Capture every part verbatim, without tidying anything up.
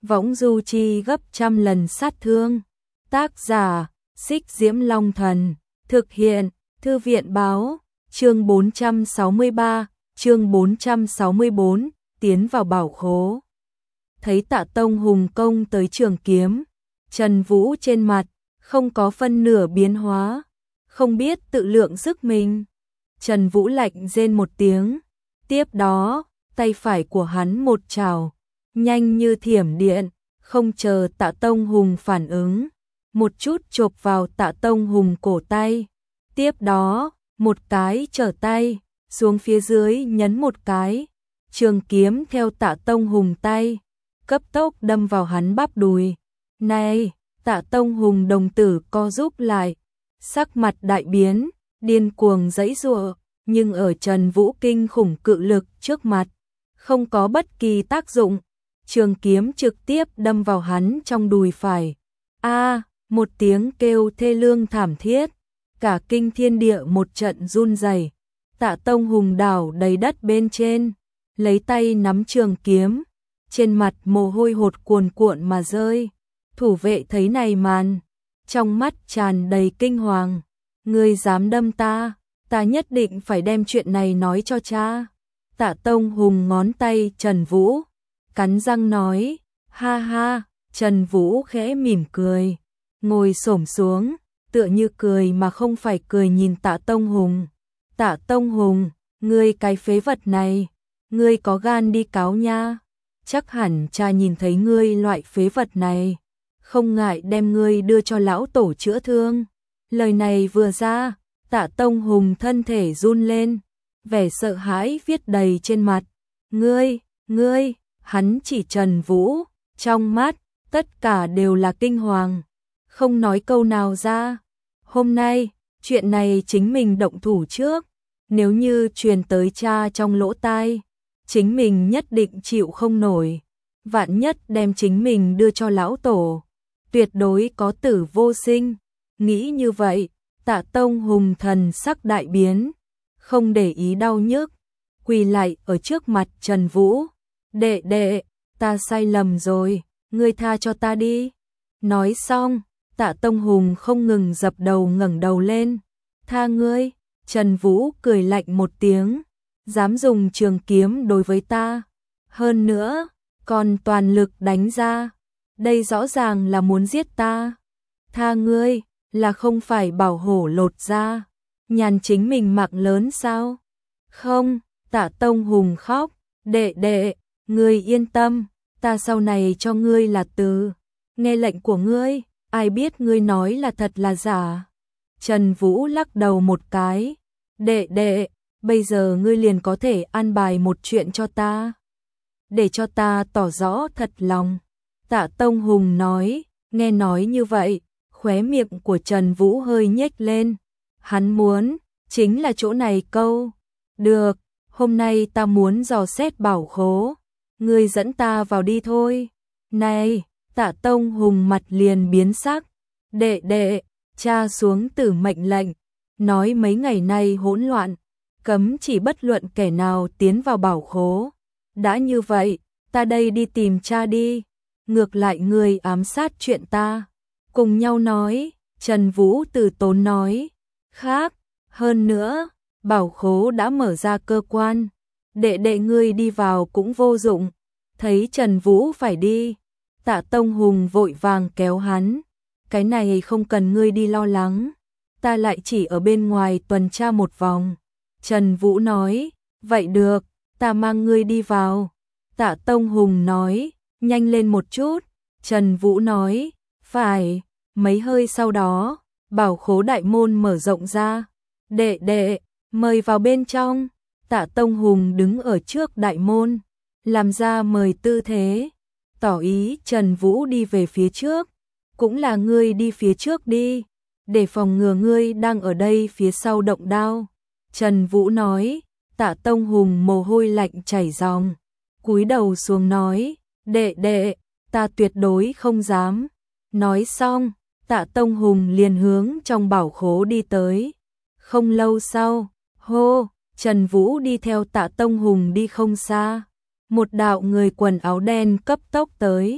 võng du chi gấp trăm lần sát thương. Tác giả, Xích Diễm Long Thần, thực hiện, Thư viện Báo, chương bốn trăm sáu mươi ba, chương bốn trăm sáu mươi bốn, tiến vào bảo khố. Thấy Tạ Tông Hùng công tới trường kiếm, Trần Vũ trên mặt, không có phân nửa biến hóa, không biết tự lượng sức mình. Trần Vũ lạnh rên một tiếng, tiếp đó, tay phải của hắn một trảo, nhanh như thiểm điện, không chờ Tạ Tông Hùng phản ứng, một chút chộp vào Tạ Tông Hùng cổ tay, tiếp đó, một cái trở tay, xuống phía dưới nhấn một cái, trường kiếm theo Tạ Tông Hùng tay, cấp tốc đâm vào hắn bắp đùi. Này, Tạ Tông Hùng đồng tử co rúm lại, sắc mặt đại biến, điên cuồng giãy giụa, nhưng ở Trần Vũ kinh khủng cự lực trước mặt, không có bất kỳ tác dụng, trường kiếm trực tiếp đâm vào hắn trong đùi phải. A, một tiếng kêu thê lương thảm thiết, cả kinh thiên địa một trận run rẩy. Tạ Tông Hùng đảo đầy đất bên trên, lấy tay nắm trường kiếm, trên mặt mồ hôi hột cuồn cuộn mà rơi. Thủ vệ thấy này màn, trong mắt tràn đầy kinh hoàng. Ngươi dám đâm ta, ta nhất định phải đem chuyện này nói cho cha. Tạ Tông Hùng ngón tay Trần Vũ, cắn răng nói, ha ha. Trần Vũ khẽ mỉm cười, ngồi xổm xuống, tựa như cười mà không phải cười nhìn Tạ Tông Hùng. Tạ Tông Hùng, ngươi cái phế vật này, ngươi có gan đi cáo nha. Chắc hẳn cha nhìn thấy ngươi loại phế vật này, không ngại đem ngươi đưa cho lão tổ chữa thương. Lời này vừa ra, Tạ Tông Hùng thân thể run lên, vẻ sợ hãi viết đầy trên mặt. Ngươi, ngươi, hắn chỉ Trần Vũ, trong mắt, tất cả đều là kinh hoàng, không nói câu nào ra. Hôm nay, chuyện này chính mình động thủ trước, nếu như truyền tới cha trong lỗ tai, chính mình nhất định chịu không nổi, vạn nhất đem chính mình đưa cho lão tổ, tuyệt đối có tử vô sinh. Nghĩ như vậy, Tạ Tông Hùng thần sắc đại biến, không để ý đau nhức, quỳ lại ở trước mặt Trần Vũ. Đệ đệ, ta sai lầm rồi, ngươi tha cho ta đi. Nói xong, Tạ Tông Hùng không ngừng dập đầu ngẩng đầu lên. Tha ngươi. Trần Vũ cười lạnh một tiếng, dám dùng trường kiếm đối với ta, hơn nữa, còn toàn lực đánh ra, đây rõ ràng là muốn giết ta. Tha ngươi, là không phải bảo hổ lột ra, nhàn chính mình mạng lớn sao? Không, Tạ Tông Hùng khóc, đệ đệ, ngươi yên tâm, ta sau này cho ngươi là từ, nghe lệnh của ngươi, ai biết ngươi nói là thật là giả. Trần Vũ lắc đầu một cái, đệ đệ, bây giờ ngươi liền có thể an bài một chuyện cho ta, để cho ta tỏ rõ thật lòng. Tạ Tông Hùng nói, nghe nói như vậy, khóe miệng của Trần Vũ hơi nhếch lên, hắn muốn, chính là chỗ này câu. Được, hôm nay ta muốn dò xét bảo khố, ngươi dẫn ta vào đi thôi. Này, Tạ Tông Hùng mặt liền biến sắc, đệ đệ, cha xuống tử mệnh lệnh, nói mấy ngày nay hỗn loạn, cấm chỉ bất luận kẻ nào tiến vào bảo khố. Đã như vậy, ta đây đi tìm cha đi, ngược lại người ám sát chuyện ta. Cùng nhau nói, Trần Vũ từ tốn nói, khác, hơn nữa, bảo khố đã mở ra cơ quan, đệ đệ ngươi đi vào cũng vô dụng. Thấy Trần Vũ phải đi, Tạ Tông Hùng vội vàng kéo hắn, cái này không cần ngươi đi lo lắng, ta lại chỉ ở bên ngoài tuần tra một vòng. Trần Vũ nói, vậy được, ta mang ngươi đi vào. Tạ Tông Hùng nói, nhanh lên một chút. Trần Vũ nói, phải. Mấy hơi sau đó, bảo khố đại môn mở rộng ra. Đệ đệ, mời vào bên trong. Tạ Tông Hùng đứng ở trước đại môn, làm ra mời tư thế, tỏ ý Trần Vũ đi về phía trước. Cũng là ngươi đi phía trước đi, để phòng ngừa ngươi đang ở đây phía sau động đao. Trần Vũ nói. Tạ Tông Hùng mồ hôi lạnh chảy ròng, cúi đầu xuống nói, đệ đệ, ta tuyệt đối không dám. Nói xong, Tạ Tông Hùng liền hướng trong bảo khố đi tới. Không lâu sau, hô, Trần Vũ đi theo Tạ Tông Hùng đi không xa. Một đạo người quần áo đen cấp tốc tới,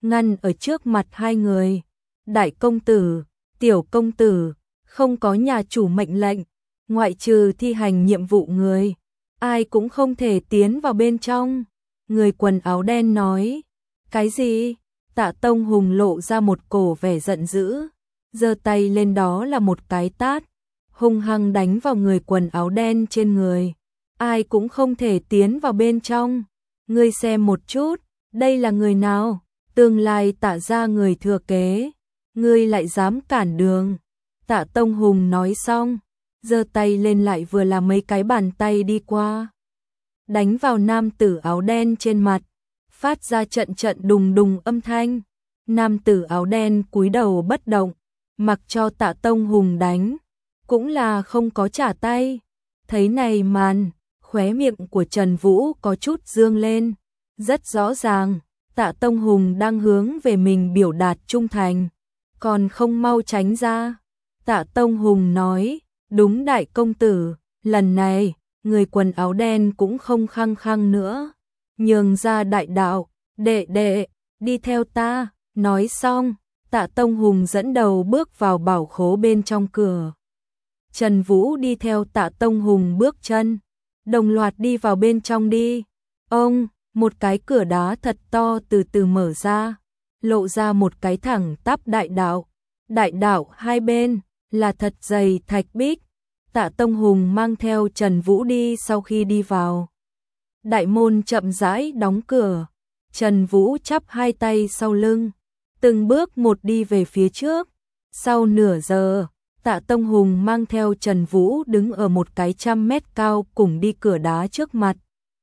ngăn ở trước mặt hai người. Đại công tử, tiểu công tử, không có nhà chủ mệnh lệnh, ngoại trừ thi hành nhiệm vụ người, ai cũng không thể tiến vào bên trong. Người quần áo đen nói. Cái gì? Tạ Tông Hùng lộ ra một cổ vẻ giận dữ, giơ tay lên đó là một cái tát, hung hăng đánh vào người quần áo đen trên người. Ai cũng không thể tiến vào bên trong. Ngươi xem một chút, đây là người nào? Tương lai Tạ gia người thừa kế, ngươi lại dám cản đường. Tạ Tông Hùng nói xong, giơ tay lên lại vừa là mấy cái bàn tay đi qua, đánh vào nam tử áo đen trên mặt, phát ra trận trận đùng đùng âm thanh. Nam tử áo đen cúi đầu bất động, mặc cho Tạ Tông Hùng đánh, cũng là không có trả tay. Thấy này màn, khóe miệng của Trần Vũ có chút dương lên, rất rõ ràng, Tạ Tông Hùng đang hướng về mình biểu đạt trung thành, còn không mau tránh ra. Tạ Tông Hùng nói, đúng đại công tử, lần này, người quần áo đen cũng không khăng khăng nữa, nhường ra đại đạo, đệ đệ, đi theo ta. Nói xong, Tạ Tông Hùng dẫn đầu bước vào bảo khố bên trong cửa. Trần Vũ đi theo Tạ Tông Hùng bước chân, đồng loạt đi vào bên trong đi. Ông, một cái cửa đá thật to từ từ mở ra, lộ ra một cái thẳng tắp đại đạo. Đại đạo hai bên là thật dày thạch bích. Tạ Tông Hùng mang theo Trần Vũ đi. Sau khi đi vào, đại môn chậm rãi đóng cửa. Trần Vũ chắp hai tay sau lưng, từng bước một đi về phía trước. Sau nửa giờ, Tạ Tông Hùng mang theo Trần Vũ đứng ở một cái trăm mét cao cùng đi cửa đá trước mặt.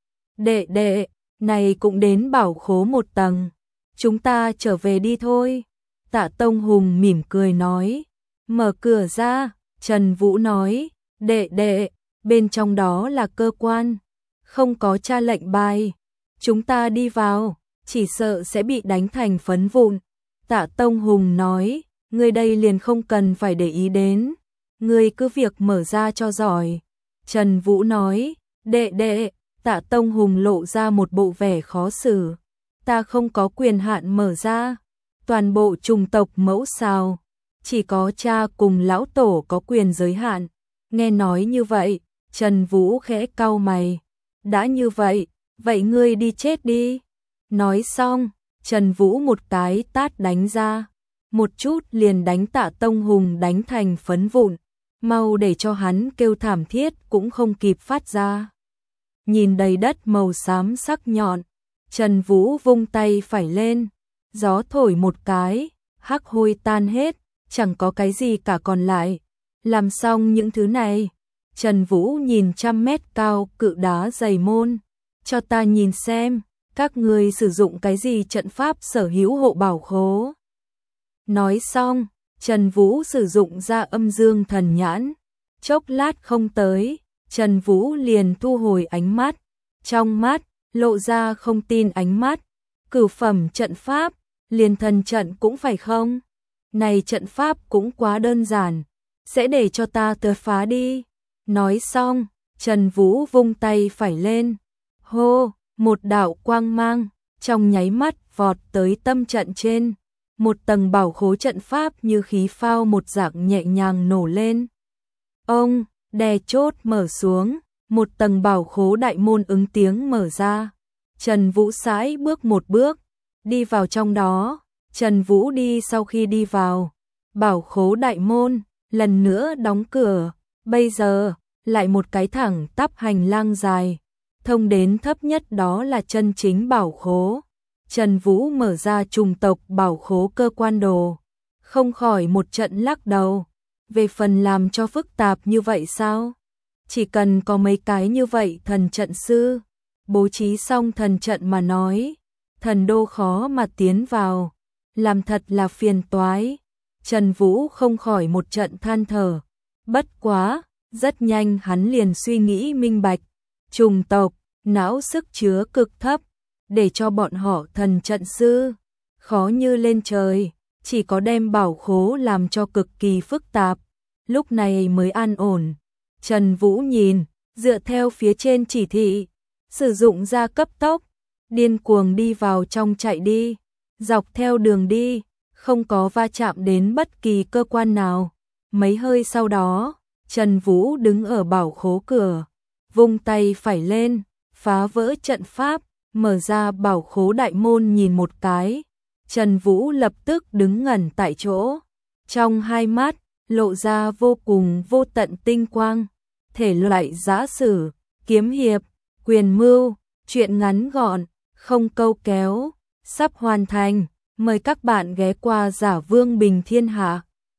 Đệ đệ, này cũng đến bảo khố một tầng, chúng ta trở về đi thôi. Tạ Tông Hùng mỉm cười nói. Mở cửa ra, Trần Vũ nói, đệ đệ, bên trong đó là cơ quan, không có tra lệnh bài, chúng ta đi vào, chỉ sợ sẽ bị đánh thành phấn vụn. Tạ Tông Hùng nói, ngươi đây liền không cần phải để ý đến, ngươi cứ việc mở ra cho giỏi. Trần Vũ nói, đệ đệ. Tạ Tông Hùng lộ ra một bộ vẻ khó xử, ta không có quyền hạn mở ra, toàn bộ chủng tộc mẫu sao, chỉ có cha cùng lão tổ có quyền giới hạn. Nghe nói như vậy, Trần Vũ khẽ cau mày, đã như vậy, vậy ngươi đi chết đi. Nói xong, Trần Vũ một cái tát đánh ra, một chút liền đánh Tạ Tông Hùng đánh thành phấn vụn, mau để cho hắn kêu thảm thiết cũng không kịp phát ra. Nhìn đầy đất màu xám sắc nhọn, Trần Vũ vung tay phải lên, gió thổi một cái, hắc hôi tan hết, chẳng có cái gì cả còn lại. Làm xong những thứ này, Trần Vũ nhìn trăm mét cao cự đá dày môn, cho ta nhìn xem, các ngươi sử dụng cái gì trận pháp sở hữu hộ bảo khố. Nói xong, Trần Vũ sử dụng ra âm dương thần nhãn, chốc lát không tới, Trần Vũ liền thu hồi ánh mắt, trong mắt lộ ra không tin ánh mắt. Cửu phẩm trận pháp, liền thần trận cũng phải không? Này trận pháp cũng quá đơn giản, sẽ để cho ta tới phá đi. Nói xong, Trần Vũ vung tay phải lên, hô, một đạo quang mang, trong nháy mắt vọt tới tâm trận trên. Một tầng bảo khố trận pháp như khí phao một dạng nhẹ nhàng nổ lên. Ông, đè chốt mở xuống, một tầng bảo khố đại môn ứng tiếng mở ra. Trần Vũ sải bước một bước, đi vào trong đó. Trần Vũ đi sau khi đi vào, bảo khố đại môn, lần nữa đóng cửa. Bây giờ, lại một cái thẳng tắp hành lang dài, thông đến thấp nhất đó là chân chính bảo khố. Trần Vũ mở ra chủng tộc bảo khố cơ quan đồ, không khỏi một trận lắc đầu. Về phần làm cho phức tạp như vậy sao? Chỉ cần có mấy cái như vậy thần trận sư, bố trí xong thần trận mà nói, thần đô khó mà tiến vào, làm thật là phiền toái. Trần Vũ không khỏi một trận than thở. Bất quá, rất nhanh hắn liền suy nghĩ minh bạch, chủng tộc, não sức chứa cực thấp, để cho bọn họ thần trận sư, khó như lên trời, chỉ có đem bảo khố làm cho cực kỳ phức tạp, lúc này mới an ổn. Trần Vũ nhìn, dựa theo phía trên chỉ thị, sử dụng ra cấp tốc, điên cuồng đi vào trong chạy đi. Dọc theo đường đi, không có va chạm đến bất kỳ cơ quan nào. Mấy hơi sau đó, Trần Vũ đứng ở bảo khố cửa, vung tay phải lên, phá vỡ trận pháp, mở ra bảo khố đại môn nhìn một cái. Trần Vũ lập tức đứng ngẩn tại chỗ, trong hai mắt lộ ra vô cùng vô tận tinh quang. Thể loại giã sử, kiếm hiệp, quyền mưu, truyện ngắn gọn, không câu kéo, sắp hoàn thành. Mời các bạn ghé qua Giả Vương Bình Thiên Hạ.